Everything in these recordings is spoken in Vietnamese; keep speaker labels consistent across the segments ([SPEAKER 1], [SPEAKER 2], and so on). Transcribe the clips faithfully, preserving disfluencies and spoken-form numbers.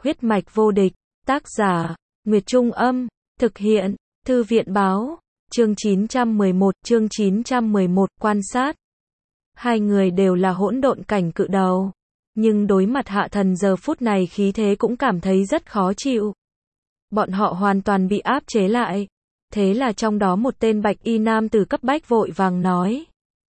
[SPEAKER 1] Huyết mạch vô địch, tác giả, Nguyệt Trung Âm, thực hiện, Thư viện Báo, chương chín trăm mười một, chương chín trăm mười một, quan sát. Hai người đều là hỗn độn cảnh cự đầu, nhưng đối mặt Hạ Thần giờ phút này khí thế cũng cảm thấy rất khó chịu. Bọn họ hoàn toàn bị áp chế lại, thế là trong đó một tên bạch y nam tử cấp bách vội vàng nói.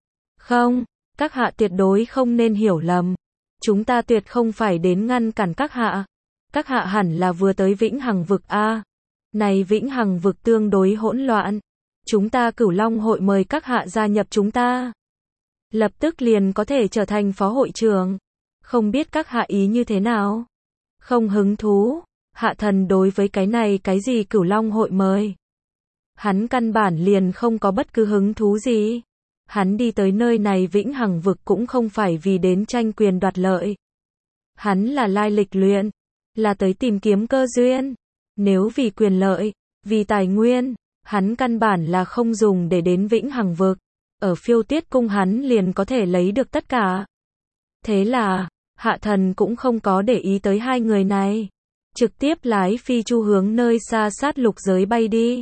[SPEAKER 1] Không, các hạ tuyệt đối không nên hiểu lầm, chúng ta tuyệt không phải đến ngăn cản các hạ. Các hạ hẳn là vừa tới Vĩnh Hằng vực a. Này Vĩnh Hằng vực tương đối hỗn loạn, chúng ta Cửu Long hội mời các hạ gia nhập chúng ta. Lập tức liền có thể trở thành phó hội trưởng. Không biết các hạ ý như thế nào? Không hứng thú. Hạ Thần đối với cái này cái gì Cửu Long hội mời, hắn căn bản liền không có bất cứ hứng thú gì. Hắn đi tới nơi này Vĩnh Hằng vực cũng không phải vì đến tranh quyền đoạt lợi. Hắn là lai lịch luyện, là tới tìm kiếm cơ duyên. Nếu vì quyền lợi, vì tài nguyên, hắn căn bản là không dùng để đến Vĩnh Hằng vực. Ở Phiêu Tuyết cung hắn liền có thể lấy được tất cả. Thế là, Hạ Thần cũng không có để ý tới hai người này, trực tiếp lái phi chu hướng nơi xa sát lục giới bay đi.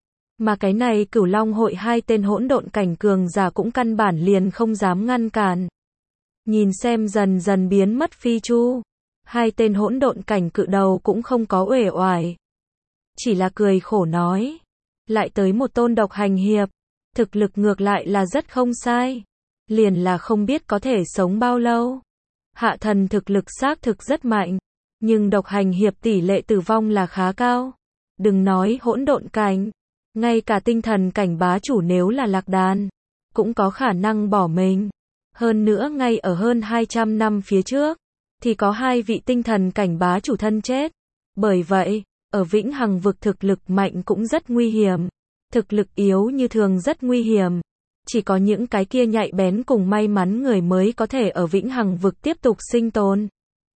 [SPEAKER 1] Mà cái này Cửu Long hội hai tên hỗn độn cảnh cường giả cũng căn bản liền không dám ngăn cản. Nhìn xem dần dần biến mất phi chu, hai tên hỗn độn cảnh cự đầu cũng không có uể oải, chỉ là cười khổ nói, lại tới một tôn độc hành hiệp, thực lực ngược lại là rất không sai, liền là không biết có thể sống bao lâu. Hạ Thần thực lực xác thực rất mạnh, nhưng độc hành hiệp tỷ lệ tử vong là khá cao. Đừng nói hỗn độn cảnh, ngay cả tinh thần cảnh bá chủ nếu là lạc đàn, cũng có khả năng bỏ mình. Hơn nữa ngay ở hơn hai trăm năm phía trước, thì có hai vị tinh thần cảnh bá chủ thân chết. Bởi vậy, ở Vĩnh Hằng vực thực lực mạnh cũng rất nguy hiểm, thực lực yếu như thường rất nguy hiểm. Chỉ có những cái kia nhạy bén cùng may mắn người mới có thể ở Vĩnh Hằng vực tiếp tục sinh tồn.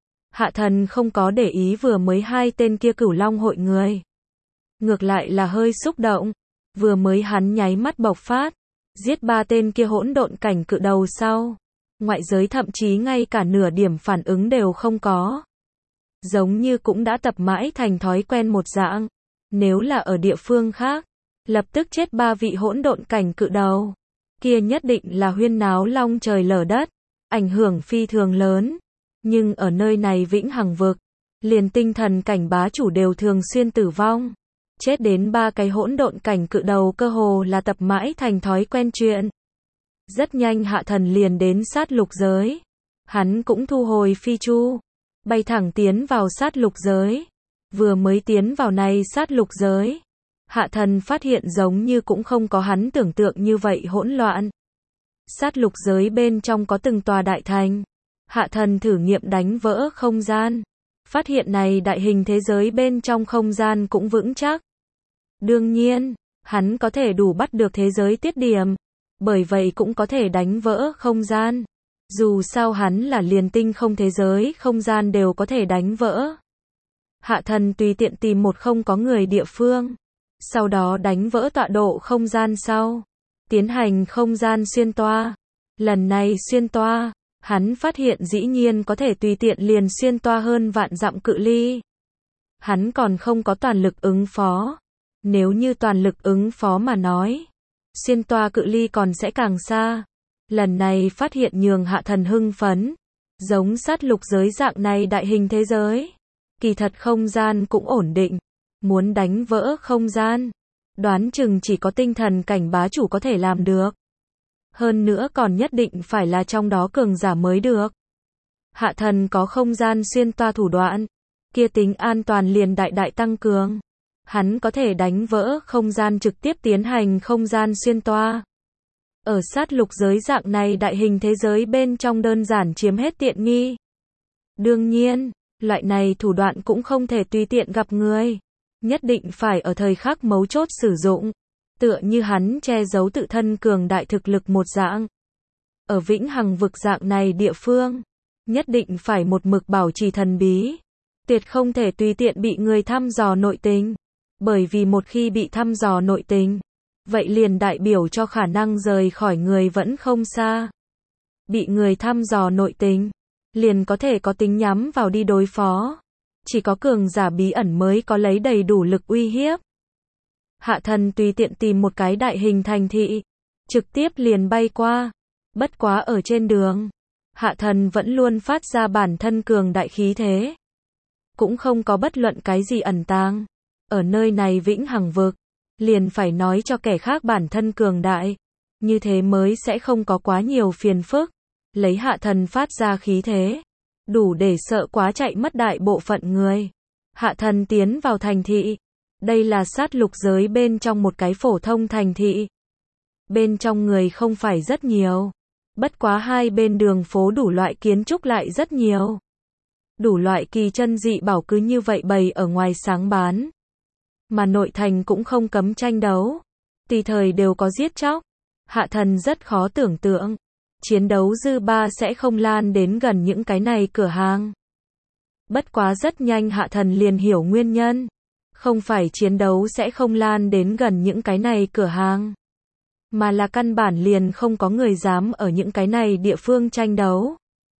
[SPEAKER 1] Hạ Thần không có để ý vừa mới hai tên kia Cửu Long hội người, ngược lại là hơi xúc động. Vừa mới hắn nháy mắt bộc phát, giết ba tên kia hỗn độn cảnh cự đầu sau, ngoại giới thậm chí ngay cả nửa điểm phản ứng đều không có. Giống như cũng đã tập mãi thành thói quen một dạng. Nếu là ở địa phương khác, lập tức chết ba vị hỗn độn cảnh cự đầu, kia nhất định là huyên náo long trời lở đất, ảnh hưởng phi thường lớn. Nhưng ở nơi này Vĩnh Hằng vực, liền tinh thần cảnh bá chủ đều thường xuyên tử vong. Chết đến ba cái hỗn độn cảnh cự đầu cơ hồ là tập mãi thành thói quen chuyện. Rất nhanh Hạ Thần liền đến sát lục giới. Hắn cũng thu hồi phi chu, bay thẳng tiến vào sát lục giới. Vừa mới tiến vào này sát lục giới, Hạ Thần phát hiện giống như cũng không có hắn tưởng tượng như vậy hỗn loạn. Sát lục giới bên trong có từng tòa đại thành. Hạ Thần thử nghiệm đánh vỡ không gian, phát hiện này đại hình thế giới bên trong không gian cũng vững chắc. Đương nhiên, hắn có thể đủ bắt được thế giới tiết điểm, bởi vậy cũng có thể đánh vỡ không gian. Dù sao hắn là liền tinh không thế giới không gian đều có thể đánh vỡ. Hạ Thần tùy tiện tìm một không có người địa phương, sau đó đánh vỡ tọa độ không gian sau, tiến hành không gian xuyên toa. Lần này xuyên toa, hắn phát hiện dĩ nhiên có thể tùy tiện liền xuyên toa hơn vạn dặm cự ly. Hắn còn không có toàn lực ứng phó. Nếu như toàn lực ứng phó mà nói, xuyên toa cự ly còn sẽ càng xa. Lần này phát hiện nhường Hạ Thần hưng phấn. Giống sát lục giới dạng này đại hình thế giới, kỳ thật không gian cũng ổn định. Muốn đánh vỡ không gian, đoán chừng chỉ có tinh thần cảnh bá chủ có thể làm được. Hơn nữa còn nhất định phải là trong đó cường giả mới được. Hạ Thần có không gian xuyên toa thủ đoạn, kia tính an toàn liền đại đại tăng cường. Hắn có thể đánh vỡ không gian trực tiếp tiến hành không gian xuyên toa. Ở sát lục giới dạng này đại hình thế giới bên trong đơn giản chiếm hết tiện nghi. Đương nhiên, loại này thủ đoạn cũng không thể tùy tiện gặp người. Nhất định phải ở thời khắc mấu chốt sử dụng. Tựa như hắn che giấu tự thân cường đại thực lực một dạng. Ở Vĩnh Hằng vực dạng này địa phương, nhất định phải một mực bảo trì thần bí. Tuyệt không thể tùy tiện bị người thăm dò nội tình. Bởi vì một khi bị thăm dò nội tình, vậy liền đại biểu cho khả năng rời khỏi người vẫn không xa. Bị người thăm dò nội tình, liền có thể có tính nhắm vào đi đối phó. chỉ có cường giả bí ẩn mới có lấy đầy đủ lực uy hiếp. Hạ thần tùy tiện tìm một cái đại hình thành thị, trực tiếp liền bay qua. Bất quá ở trên đường, hạ thần vẫn luôn phát ra bản thân cường đại khí thế. Cũng không có bất luận cái gì ẩn tàng. Ở nơi này vĩnh hằng vực, liền phải nói cho kẻ khác bản thân cường đại. Như thế mới sẽ không có quá nhiều phiền phức. Lấy hạ thần phát ra khí thế, đủ để sợ quá chạy mất đại bộ phận người. Hạ thần tiến vào thành thị. Đây là sát lục giới bên trong một cái phổ thông thành thị. Bên trong người không phải rất nhiều. Bất quá hai bên đường phố đủ loại kiến trúc lại rất nhiều. Đủ loại kỳ chân dị bảo cứ như vậy bày ở ngoài sáng bán. Mà nội thành cũng không cấm tranh đấu. Tùy thời đều có giết chóc. Hạ thần rất khó tưởng tượng. Chiến đấu dư ba sẽ không lan đến gần những cái này cửa hàng. Bất quá rất nhanh hạ thần liền hiểu nguyên nhân. Không phải chiến đấu sẽ không lan đến gần những cái này cửa hàng. Mà là căn bản liền không có người dám ở những cái này địa phương tranh đấu.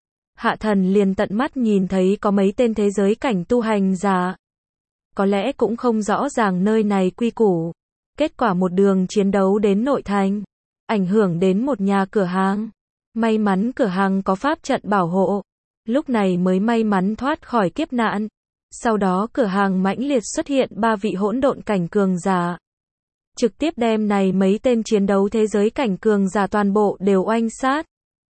[SPEAKER 1] Hạ thần liền tận mắt nhìn thấy có mấy tên thế giới cảnh tu hành giả. Có lẽ cũng không rõ ràng nơi này quy củ. Kết quả một đường chiến đấu đến nội thành. Ảnh hưởng đến một nhà cửa hàng. May mắn cửa hàng có pháp trận bảo hộ. Lúc này mới may mắn thoát khỏi kiếp nạn. Sau đó cửa hàng mãnh liệt xuất hiện ba vị hỗn độn cảnh cường giả. Trực tiếp đem này mấy tên chiến đấu thế giới cảnh cường giả toàn bộ đều oanh sát.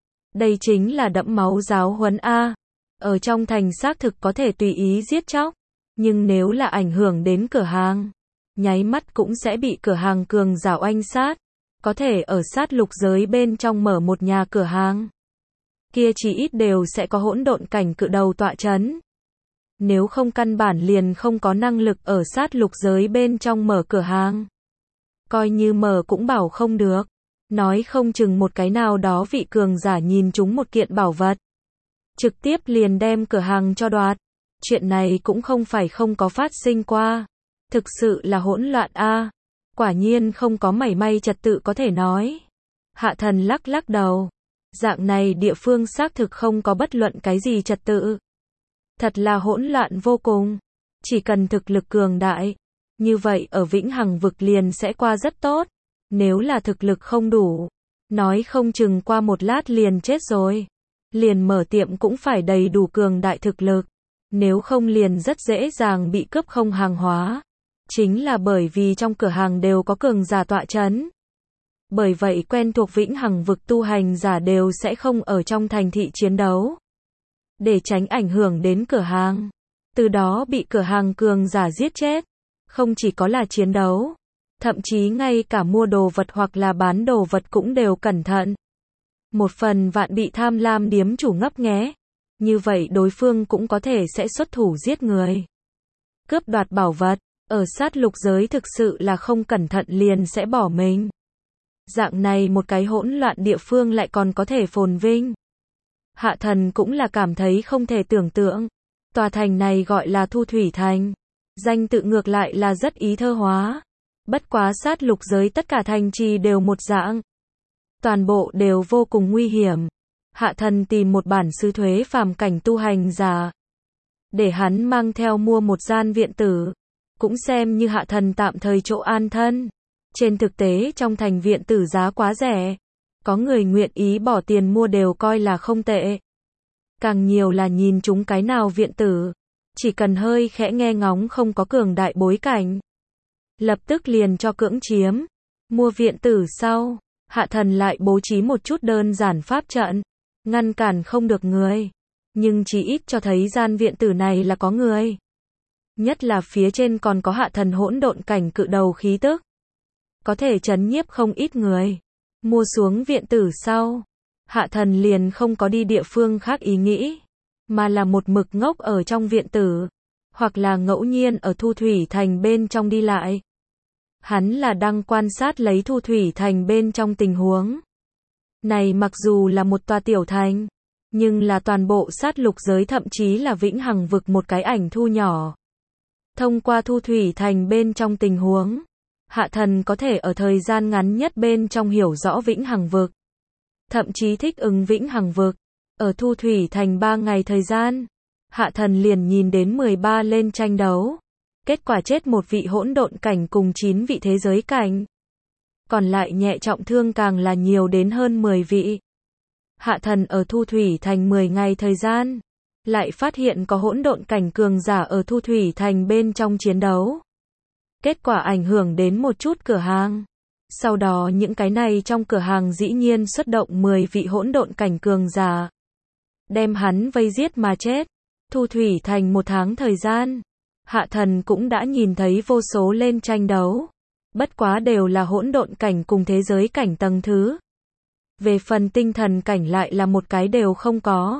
[SPEAKER 1] Đây chính là đẫm máu giáo huấn A. Ở trong thành xác thực có thể tùy ý giết chóc. Nhưng nếu là ảnh hưởng đến cửa hàng, nháy mắt cũng sẽ bị cửa hàng cường giả oanh sát. Có thể ở sát lục giới bên trong mở một nhà cửa hàng. Kia chỉ ít đều sẽ có hỗn độn cảnh cự đầu tọa chấn. Nếu không căn bản liền không có năng lực ở sát lục giới bên trong mở cửa hàng. Coi như mở cũng bảo không được. Nói không chừng một cái nào đó vị cường giả nhìn chúng một kiện bảo vật. Trực tiếp liền đem cửa hàng cho đoạt. Chuyện này cũng không phải không có phát sinh qua. Thực sự là hỗn loạn a. Quả nhiên không có mảy may trật tự có thể nói. Hạ thần lắc lắc đầu. Dạng này địa phương xác thực không có bất luận cái gì trật tự. Thật là hỗn loạn vô cùng. Chỉ cần thực lực cường đại. Như vậy ở vĩnh hằng vực liền sẽ qua rất tốt. Nếu là thực lực không đủ. Nói không chừng qua một lát liền chết rồi. Liền mở tiệm cũng phải đầy đủ cường đại thực lực. Nếu không liền rất dễ dàng bị cướp không hàng hóa. Chính là bởi vì trong cửa hàng đều có cường giả tọa chấn. Bởi vậy quen thuộc vĩnh hằng vực tu hành giả đều sẽ không ở trong thành thị chiến đấu. Để tránh ảnh hưởng đến cửa hàng. Từ đó bị cửa hàng cường giả giết chết. Không chỉ có là chiến đấu. Thậm chí ngay cả mua đồ vật hoặc là bán đồ vật cũng đều cẩn thận. Một phần vạn bị tham lam điếm chủ ngấp nghé. Như vậy đối phương cũng có thể sẽ xuất thủ giết người. Cướp đoạt bảo vật. Ở sát lục giới thực sự là không cẩn thận liền sẽ bỏ mình. Dạng này một cái hỗn loạn địa phương lại còn có thể phồn vinh. Hạ thần cũng là cảm thấy không thể tưởng tượng. Tòa thành này gọi là Thu Thủy Thành. Danh tự ngược lại là rất ý thơ hóa. Bất quá sát lục giới tất cả thành trì đều một dạng. Toàn bộ đều vô cùng nguy hiểm. Hạ thần tìm một bản sư thuế phàm cảnh tu hành giả. Để hắn mang theo mua một gian viện tử. Cũng xem như hạ thần tạm thời chỗ an thân. Trên thực tế trong thành viện tử giá quá rẻ. Có người nguyện ý bỏ tiền mua đều coi là không tệ. Càng nhiều là nhìn chúng cái nào viện tử. Chỉ cần hơi khẽ nghe ngóng không có cường đại bối cảnh. Lập tức liền cho cưỡng chiếm. Mua viện tử sau. Hạ thần lại bố trí một chút đơn giản pháp trận. Ngăn cản không được người. Nhưng chỉ ít cho thấy gian viện tử này là có người. Nhất là phía trên còn có hạ thần hỗn độn cảnh cự đầu khí tức. Có thể trấn nhiếp không ít người. Mua xuống viện tử sau. Hạ thần liền không có đi địa phương khác ý nghĩ. Mà là một mực ngốc ở trong viện tử. Hoặc là ngẫu nhiên ở Thu Thủy Thành bên trong đi lại. Hắn là đang quan sát lấy Thu Thủy Thành bên trong tình huống. Này mặc dù là một tòa tiểu thành. Nhưng là toàn bộ sát lục giới thậm chí là vĩnh hằng vực một cái ảnh thu nhỏ. Thông qua Thu Thủy Thành bên trong tình huống. Hạ thần có thể ở thời gian ngắn nhất bên trong hiểu rõ vĩnh hằng vực. Thậm chí thích ứng vĩnh hằng vực. Ở Thu Thủy Thành ba ngày thời gian. Hạ thần liền nhìn đến mười ba lên tranh đấu. Kết quả chết một vị hỗn độn cảnh cùng chín vị thế giới cảnh. Còn lại nhẹ trọng thương càng là nhiều đến hơn mười vị. Hạ thần ở Thu Thủy Thành mười ngày thời gian, lại phát hiện có hỗn độn cảnh cường giả ở Thu Thủy Thành bên trong chiến đấu. Kết quả ảnh hưởng đến một chút cửa hàng. Sau đó những cái này trong cửa hàng dĩ nhiên xuất động mười vị hỗn độn cảnh cường giả. Đem hắn vây giết mà chết. Thu Thủy Thành một tháng thời gian, Hạ thần cũng đã nhìn thấy vô số lên tranh đấu. Bất quá đều là hỗn độn cảnh cùng thế giới cảnh tầng thứ. Về phần tinh thần cảnh lại là một cái đều không có.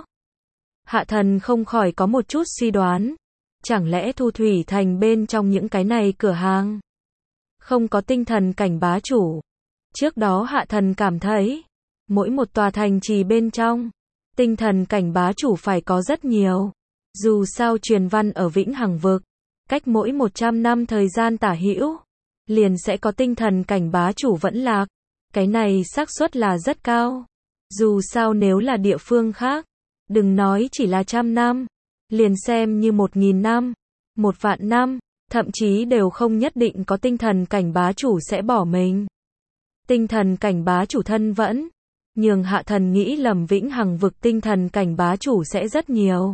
[SPEAKER 1] Hạ thần không khỏi có một chút suy đoán. Chẳng lẽ Thu Thủy Thành bên trong những cái này cửa hàng không có tinh thần cảnh bá chủ? Trước đó hạ thần cảm thấy, mỗi một tòa thành trì bên trong, tinh thần cảnh bá chủ phải có rất nhiều. Dù sao truyền văn ở Vĩnh Hằng Vực, cách mỗi một trăm năm thời gian tả hữu, liền sẽ có tinh thần cảnh bá chủ vẫn lạc. Cái này xác suất là rất cao. Dù sao nếu là địa phương khác, đừng nói chỉ là trăm năm, liền xem như một nghìn năm, một vạn năm, thậm chí đều không nhất định có tinh thần cảnh bá chủ sẽ bỏ mình. Tinh thần cảnh bá chủ thân vẫn, nhường hạ thần nghĩ lầm Vĩnh Hằng Vực tinh thần cảnh bá chủ sẽ rất nhiều.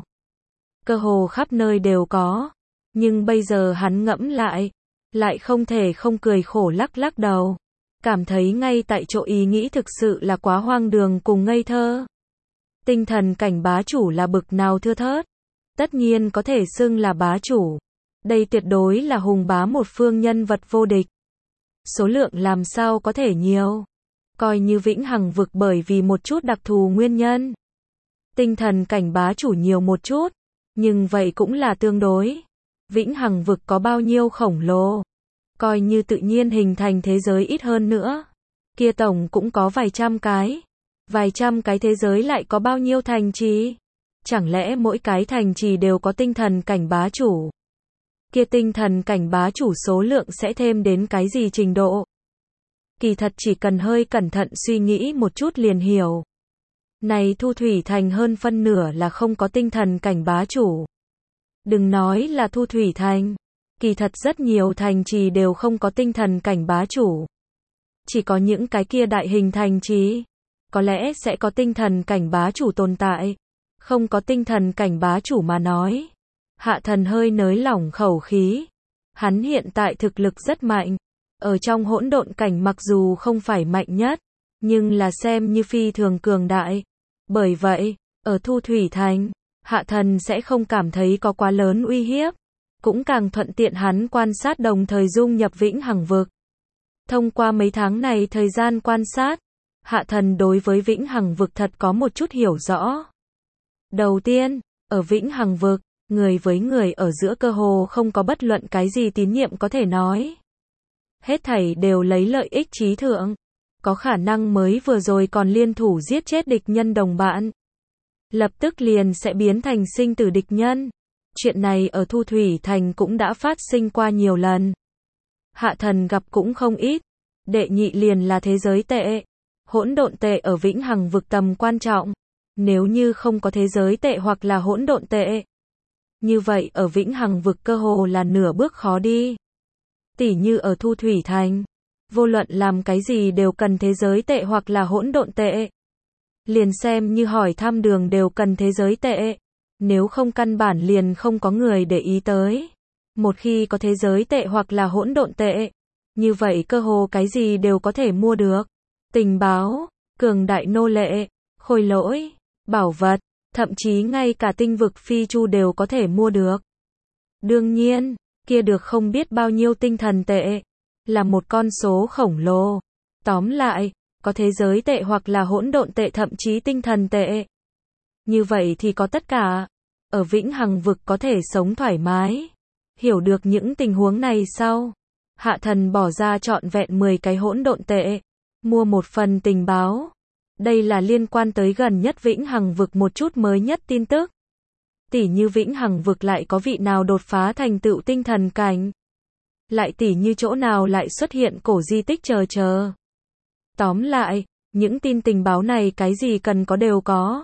[SPEAKER 1] Cơ hồ khắp nơi đều có, nhưng bây giờ hắn ngẫm lại, lại không thể không cười khổ lắc lắc đầu. Cảm thấy ngay tại chỗ ý nghĩ thực sự là quá hoang đường cùng ngây thơ. Tinh thần cảnh bá chủ là bực nào thưa thớt. Tất nhiên có thể xưng là bá chủ. Đây tuyệt đối là hùng bá một phương nhân vật vô địch. Số lượng làm sao có thể nhiều. Coi như Vĩnh Hằng Vực bởi vì một chút đặc thù nguyên nhân. Tinh thần cảnh bá chủ nhiều một chút. Nhưng vậy cũng là tương đối. Vĩnh Hằng Vực có bao nhiêu khổng lồ. Coi như tự nhiên hình thành thế giới ít hơn nữa. Kia tổng cũng có vài trăm cái. Vài trăm cái thế giới lại có bao nhiêu thành trì? Chẳng lẽ mỗi cái thành trì đều có tinh thần cảnh bá chủ? Kia tinh thần cảnh bá chủ số lượng sẽ thêm đến cái gì trình độ? Kỳ thật chỉ cần hơi cẩn thận suy nghĩ một chút liền hiểu. Này Thu Thủy Thành hơn phân nửa là không có tinh thần cảnh bá chủ. Đừng nói là Thu Thủy Thành. Kỳ thật rất nhiều thành trì đều không có tinh thần cảnh bá chủ. Chỉ có những cái kia đại hình thành trì, có lẽ sẽ có tinh thần cảnh bá chủ tồn tại. Không có tinh thần cảnh bá chủ mà nói. Hạ thần hơi nới lỏng khẩu khí. Hắn hiện tại thực lực rất mạnh. Ở trong hỗn độn cảnh mặc dù không phải mạnh nhất, nhưng là xem như phi thường cường đại. Bởi vậy, ở Thu Thủy Thành, hạ thần sẽ không cảm thấy có quá lớn uy hiếp. Cũng càng thuận tiện hắn quan sát đồng thời dung nhập Vĩnh Hằng Vực. Thông qua mấy tháng này thời gian quan sát, hạ thần đối với Vĩnh Hằng Vực thật có một chút hiểu rõ. Đầu tiên, ở Vĩnh Hằng Vực, người với người ở giữa cơ hồ không có bất luận cái gì tín nhiệm có thể nói. Hết thảy đều lấy lợi ích chí thượng. Có khả năng mới vừa rồi còn liên thủ giết chết địch nhân đồng bạn. Lập tức liền sẽ biến thành sinh tử địch nhân. Chuyện này ở Thu Thủy Thành cũng đã phát sinh qua nhiều lần. Hạ thần gặp cũng không ít. Đệ nhị liền là thế giới tệ. Hỗn độn tệ ở Vĩnh Hằng Vực tầm quan trọng. Nếu như không có thế giới tệ hoặc là hỗn độn tệ, như vậy ở Vĩnh Hằng Vực cơ hồ là nửa bước khó đi. Tỉ như ở Thu Thủy Thành, vô luận làm cái gì đều cần thế giới tệ hoặc là hỗn độn tệ. Liền xem như hỏi thăm đường đều cần thế giới tệ. Nếu không căn bản liền không có người để ý tới. Một khi có thế giới tệ hoặc là hỗn độn tệ, như vậy cơ hồ cái gì đều có thể mua được. Tình báo, cường đại nô lệ, khôi lỗi, bảo vật, thậm chí ngay cả tinh vực phi chu đều có thể mua được. Đương nhiên, kia được không biết bao nhiêu tinh thần tệ, là một con số khổng lồ. Tóm lại, có thế giới tệ hoặc là hỗn độn tệ thậm chí tinh thần tệ. Như vậy thì có tất cả. Ở Vĩnh Hằng Vực có thể sống thoải mái. Hiểu được những tình huống này sau, hạ thần bỏ ra trọn vẹn mười cái hỗn độn tệ, mua một phần tình báo. Đây là liên quan tới gần nhất Vĩnh Hằng Vực một chút mới nhất tin tức. Tỉ như Vĩnh Hằng Vực lại có vị nào đột phá thành tựu tinh thần cảnh. Lại tỉ như chỗ nào lại xuất hiện cổ di tích chờ chờ. Tóm lại, những tin tình báo này cái gì cần có đều có.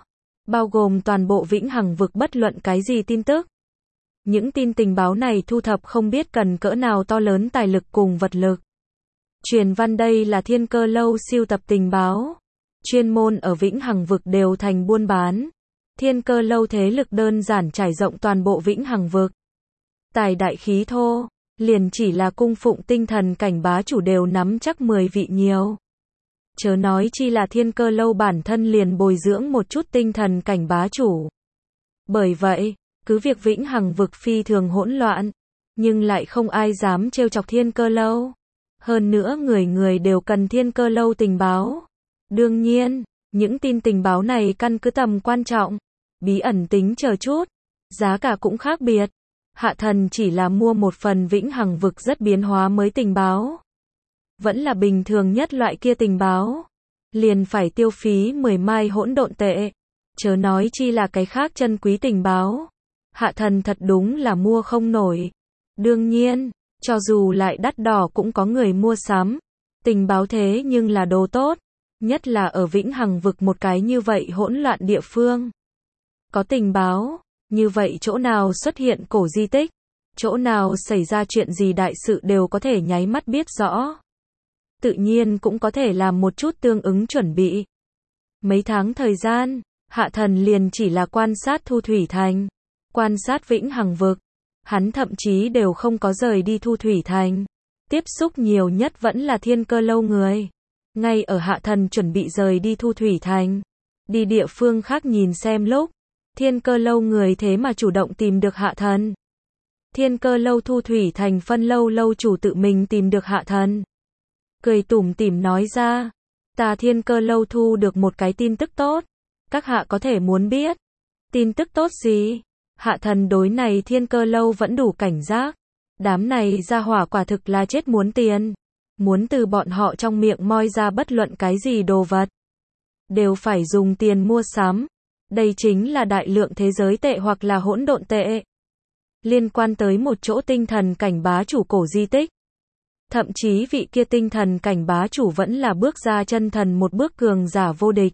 [SPEAKER 1] bao gồm toàn bộ vĩnh hằng vực bất luận cái gì tin tức. Những tin tình báo này thu thập không biết cần cỡ nào to lớn tài lực cùng vật lực. Truyền văn đây là Thiên Cơ Lâu siêu tập tình báo. Chuyên môn ở vĩnh hằng vực đều thành buôn bán. Thiên Cơ Lâu thế lực đơn giản trải rộng toàn bộ vĩnh hằng vực. Tài đại khí thô, liền chỉ là cung phụng tinh thần cảnh bá chủ đều nắm chắc mười vị nhiều. Chớ nói chi là Thiên Cơ Lâu bản thân liền bồi dưỡng một chút tinh thần cảnh bá chủ. Bởi vậy, cứ việc vĩnh hằng vực phi thường hỗn loạn, nhưng lại không ai dám trêu chọc Thiên Cơ Lâu. Hơn nữa người người đều cần Thiên Cơ Lâu tình báo. Đương nhiên, những tin tình báo này căn cứ tầm quan trọng, bí ẩn tính chờ chút, giá cả cũng khác biệt. Hạ thần chỉ là mua một phần vĩnh hằng vực rất biến hóa mới tình báo. Vẫn là bình thường nhất loại kia tình báo. Liền phải tiêu phí mười mai hỗn độn tệ. Chớ nói chi là cái khác chân quý tình báo. Hạ thần thật đúng là mua không nổi. Đương nhiên, cho dù lại đắt đỏ cũng có người mua sắm. Tình báo thế nhưng là đồ tốt. Nhất là ở vĩnh hằng vực một cái như vậy hỗn loạn địa phương. Có tình báo, như vậy chỗ nào xuất hiện cổ di tích, chỗ nào xảy ra chuyện gì đại sự đều có thể nháy mắt biết rõ. Tự nhiên cũng có thể làm một chút tương ứng chuẩn bị. Mấy tháng thời gian, hạ thần liền chỉ là quan sát Thu Thủy Thành, quan sát vĩnh hằng vực. Hắn thậm chí đều không có rời đi Thu Thủy Thành. Tiếp xúc nhiều nhất vẫn là Thiên Cơ Lâu người. Ngay ở hạ thần chuẩn bị rời đi Thu Thủy Thành, đi địa phương khác nhìn xem lúc, Thiên Cơ Lâu người thế mà chủ động tìm được hạ thần. Thiên Cơ Lâu Thu Thủy Thành phân lâu lâu chủ tự mình tìm được hạ thần. Cười tủm tỉm nói ra, ta Thiên Cơ Lâu thu được một cái tin tức tốt, các hạ có thể muốn biết. Tin tức tốt gì? Hạ thần đối này Thiên Cơ Lâu vẫn đủ cảnh giác. Đám này ra hỏa quả thực là chết muốn tiền. Muốn từ bọn họ trong miệng moi ra bất luận cái gì đồ vật, đều phải dùng tiền mua sắm. Đây chính là đại lượng thế giới tệ hoặc là hỗn độn tệ. Liên quan tới một chỗ tinh thần cảnh bá chủ cổ di tích. Thậm chí vị kia tinh thần cảnh bá chủ vẫn là bước ra chân thần một bước cường giả vô địch.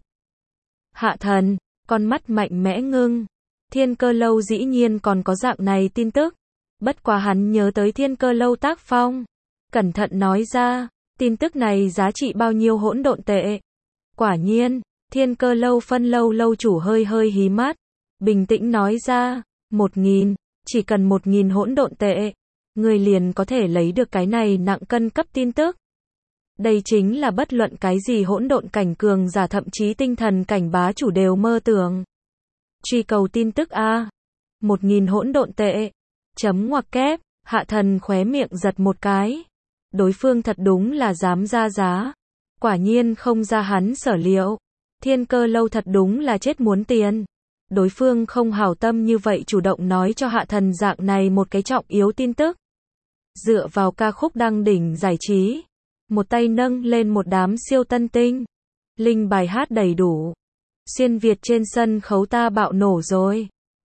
[SPEAKER 1] Hạ thần, con mắt mạnh mẽ ngưng. Thiên Cơ Lâu dĩ nhiên còn có dạng này tin tức. Bất quá hắn nhớ tới Thiên Cơ Lâu tác phong. Cẩn thận nói ra, tin tức này giá trị bao nhiêu hỗn độn tệ. Quả nhiên, Thiên Cơ Lâu phân lâu lâu chủ hơi hơi hí mắt. Bình tĩnh nói ra, một nghìn, chỉ cần một nghìn hỗn độn tệ. Người liền có thể lấy được cái này nặng cân cấp tin tức. Đây chính là bất luận cái gì hỗn độn cảnh cường giả thậm chí tinh thần cảnh bá chủ đều mơ tưởng. Truy cầu tin tức A. Một nghìn hỗn độn tệ. Chấm ngoặc kép, hạ thần khóe miệng giật một cái. Đối phương thật đúng là dám ra giá. Quả nhiên không ra hắn sở liệu. Thiên Cơ Lâu thật đúng là chết muốn tiền. Đối phương không hảo tâm như vậy chủ động nói cho hạ thần dạng này một cái trọng yếu tin tức. Dựa vào ca khúc đăng đỉnh giải trí. Một tay nâng lên một đám siêu tân tinh. Linh bài hát đầy đủ. Xuyên Việt trên sân khấu ta bạo nổ rồi.